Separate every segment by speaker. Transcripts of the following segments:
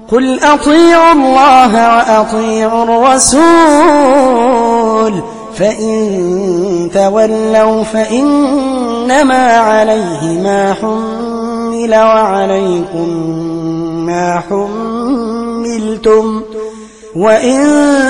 Speaker 1: قل أطيعوا الله وأطيعوا الرسول فإن تولوا فإنما عليه ما حمل وعليكم ما حملتم وإن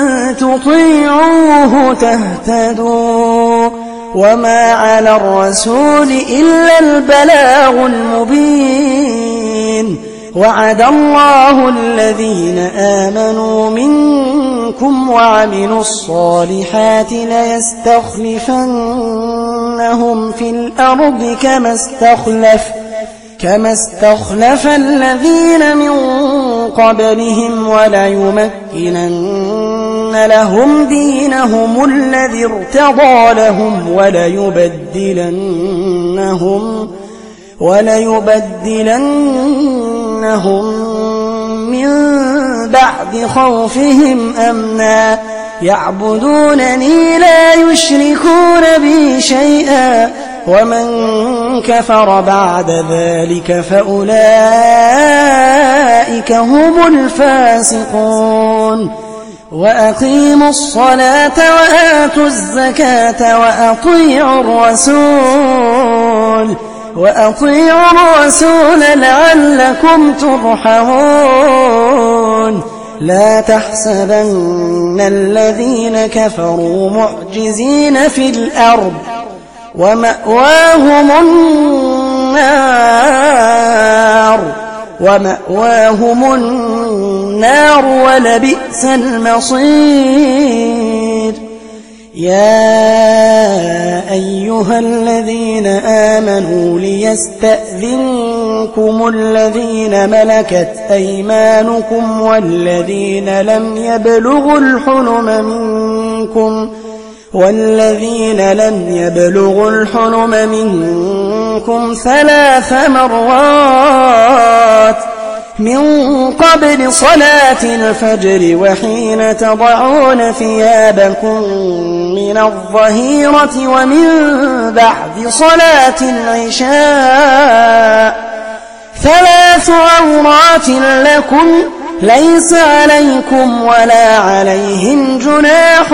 Speaker 1: تطيعوه تهتدوا وما على الرسول إلا البلاغ المبين وعد الله الذين آمنوا منكم وعملوا الصالحات ليستخلفنهم في الأرض كما استخلف الذين من قبلهم وليمكنن لهم دينهم الذي ارتضى لهم وليبدلنهم من بعد خوفهم أمنا يعبدونني لا يشركون بي شيئا ومن كفر بعد ذلك فأولئك هم الفاسقون وأقيموا الصلاة وآتوا الزكاة وأطيعوا الرسول لعلكم ترحمون لا تحسبن الذين كفروا معجزين في الأرض ومأواهم النار ولبئس المصير يا أيها الذين آمنوا ليستأذنكم الذين ملكت أيمانكم والذين لم يبلغوا الحلم منكم 3 مرات من قبل صلاة الفجر وحين تضعون ثيابكم من الظهيرة ومن بعد صلاة العشاء 3 عورات لكم ليس عليكم ولا عليهم جناح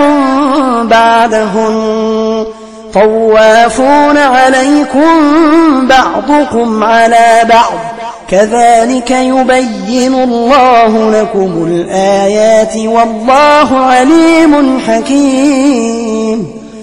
Speaker 1: بعدهن طوافون عليكم بعضكم على بعض كذلك يبين الله لكم الآيات والله عليم حكيم